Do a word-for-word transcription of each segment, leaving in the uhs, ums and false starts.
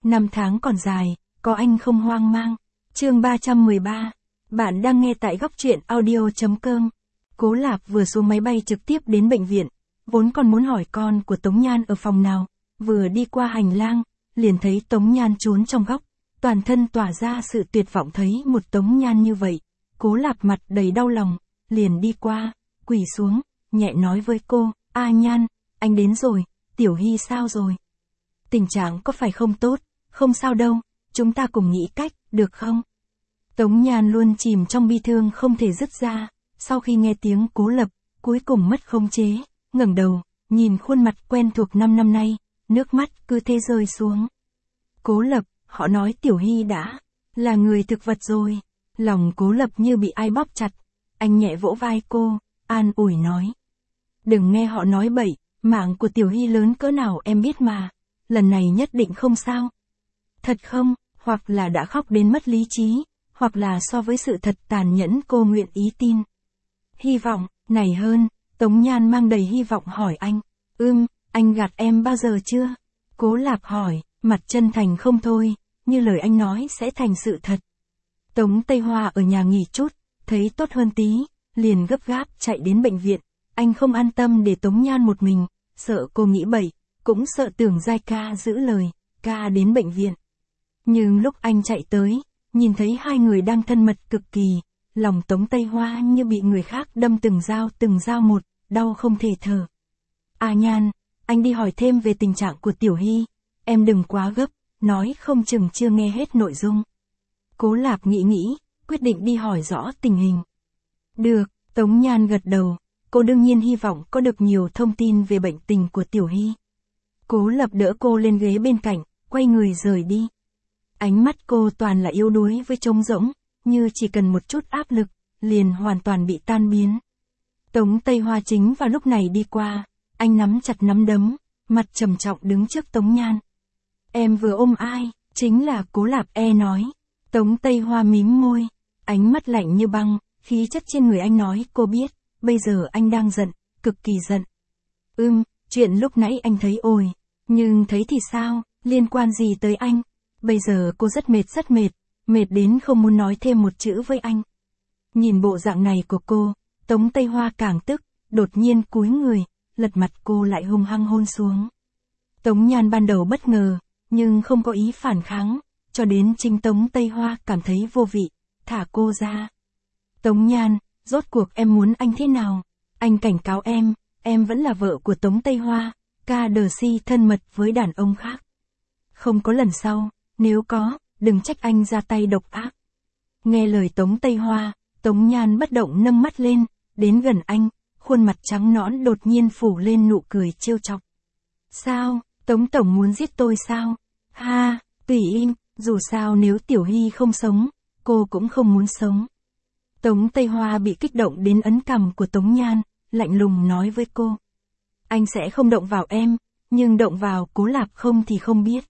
Năm tháng còn dài, có anh không hoang mang. Chương ba trăm mười ba. Bạn đang nghe tại góc truyện audio chấm com. Cố Lạp vừa xuống máy bay trực tiếp đến bệnh viện, vốn còn muốn hỏi con của Tống Nhan ở phòng nào, vừa đi qua hành lang, liền thấy Tống Nhan trốn trong góc, toàn thân tỏa ra sự tuyệt vọng. Thấy một Tống Nhan như vậy, Cố Lạp mặt đầy đau lòng, liền đi qua, quỳ xuống, nhẹ nói với cô, A Nhan, anh đến rồi, Tiểu Hy sao rồi? Tình trạng có phải không tốt? Không sao đâu, chúng ta cùng nghĩ cách, được không? Tống Nhan luôn chìm trong bi thương không thể dứt ra, sau khi nghe tiếng Cố Lập, cuối cùng mất khống chế, ngẩng đầu, nhìn khuôn mặt quen thuộc năm năm nay, nước mắt cứ thế rơi xuống. Cố Lập, họ nói Tiểu Hy đã là người thực vật rồi. Lòng Cố Lập như bị ai bóp chặt, anh nhẹ vỗ vai cô, an ủi nói. Đừng nghe họ nói bậy, mạng của Tiểu Hy lớn cỡ nào em biết mà, lần này nhất định không sao. Thật không, hoặc là đã khóc đến mất lý trí, hoặc là so với sự thật tàn nhẫn cô nguyện ý tin. Hy vọng, này hơn, Tống Nhan mang đầy hy vọng hỏi anh, ưm, anh gạt em bao giờ chưa? Cố Lạp hỏi, mặt chân thành không thôi, như lời anh nói sẽ thành sự thật. Tống Tây Hoa ở nhà nghỉ chút, thấy tốt hơn tí, liền gấp gáp chạy đến bệnh viện. Anh không an tâm để Tống Nhan một mình, sợ cô nghĩ bậy, cũng sợ Tưởng Giai ca giữ lời, ca đến bệnh viện. Nhưng lúc anh chạy tới, nhìn thấy hai người đang thân mật cực kỳ, lòng Tống Tây Hoa như bị người khác đâm từng dao từng dao một, đau không thể thở. A Nhan, anh đi hỏi thêm về tình trạng của Tiểu Hy, em đừng quá gấp, nói không chừng chưa nghe hết nội dung. Cố Lạp nghĩ nghĩ, quyết định đi hỏi rõ tình hình. Được, Tống Nhan gật đầu, cô đương nhiên hy vọng có được nhiều thông tin về bệnh tình của Tiểu Hy. Cố Lập đỡ cô lên ghế bên cạnh, quay người rời đi. Ánh mắt cô toàn là yếu đuối với trống rỗng, như chỉ cần một chút áp lực, liền hoàn toàn bị tan biến. Tống Tây Hoa chính vào lúc này đi qua, anh nắm chặt nắm đấm, mặt trầm trọng đứng trước Tống Nhan. Em vừa ôm ai, chính là Cố Lạp e nói. Tống Tây Hoa mím môi, ánh mắt lạnh như băng, khí chất trên người anh nói cô biết, bây giờ anh đang giận, cực kỳ giận. Ưm, chuyện lúc nãy anh thấy ôi, nhưng thấy thì sao, liên quan gì tới anh? Bây giờ cô rất mệt rất mệt, mệt đến không muốn nói thêm một chữ với anh. Nhìn bộ dạng này của cô, Tống Tây Hoa càng tức, đột nhiên cúi người, lật mặt cô lại hung hăng hôn xuống. Tống Nhan ban đầu bất ngờ, nhưng không có ý phản kháng, cho đến chính Tống Tây Hoa cảm thấy vô vị, thả cô ra. Tống Nhan, rốt cuộc em muốn anh thế nào? Anh cảnh cáo em, em vẫn là vợ của Tống Tây Hoa, ca đờ si thân mật với đàn ông khác. Không có lần sau, nếu có, đừng trách anh ra tay độc ác. Nghe lời Tống Tây Hoa, Tống Nhan bất động nâng mắt lên, đến gần anh, khuôn mặt trắng nõn đột nhiên phủ lên nụ cười trêu chọc. Sao, Tống Tổng muốn giết tôi sao? Ha, tùy im, dù sao nếu Tiểu Hy không sống, cô cũng không muốn sống. Tống Tây Hoa bị kích động đến ấn cằm của Tống Nhan, lạnh lùng nói với cô. Anh sẽ không động vào em, nhưng động vào Cố Lạp không thì không biết.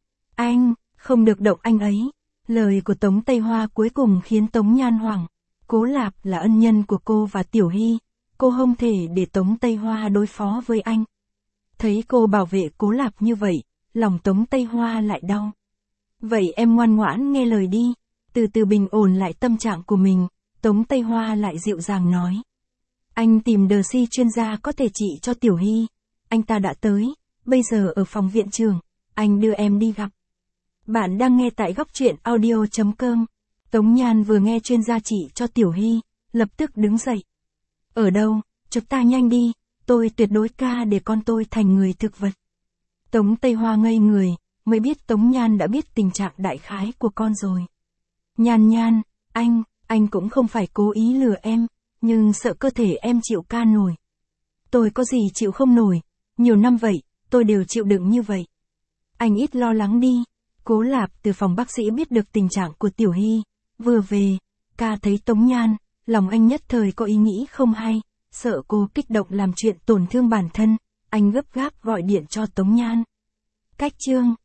Anh, không được động anh ấy. Lời của Tống Tây Hoa cuối cùng khiến Tống Nhan hoảng. Cố Lạp là ân nhân của cô và Tiểu Hy, cô không thể để Tống Tây Hoa đối phó với anh. Thấy cô bảo vệ Cố Lạp như vậy, lòng Tống Tây Hoa lại đau. Vậy em ngoan ngoãn nghe lời đi, từ từ bình ổn lại tâm trạng của mình, Tống Tây Hoa lại dịu dàng nói. Anh tìm đờ si chuyên gia có thể trị cho Tiểu Hy, anh ta đã tới, bây giờ ở phòng viện trưởng, anh đưa em đi gặp. Bạn đang nghe tại góc truyện audio chấm com. Tống Nhan vừa nghe chuyên gia trị cho Tiểu Hy, lập tức đứng dậy. Ở đâu, chúng ta nhanh đi, tôi tuyệt đối ca để con tôi thành người thực vật. Tống Tây Hoa ngây người, mới biết Tống Nhan đã biết tình trạng đại khái của con rồi. Nhan Nhan, anh, anh cũng không phải cố ý lừa em, nhưng sợ cơ thể em chịu ca nổi. Tôi có gì chịu không nổi, nhiều năm vậy, tôi đều chịu đựng như vậy. Anh ít lo lắng đi. Cố Lạp từ phòng bác sĩ biết được tình trạng của Tiểu Hy, vừa về, ca thấy Tống Nhan, lòng anh nhất thời có ý nghĩ không hay, sợ cô kích động làm chuyện tổn thương bản thân, anh gấp gáp gọi điện cho Tống Nhan. Cách chương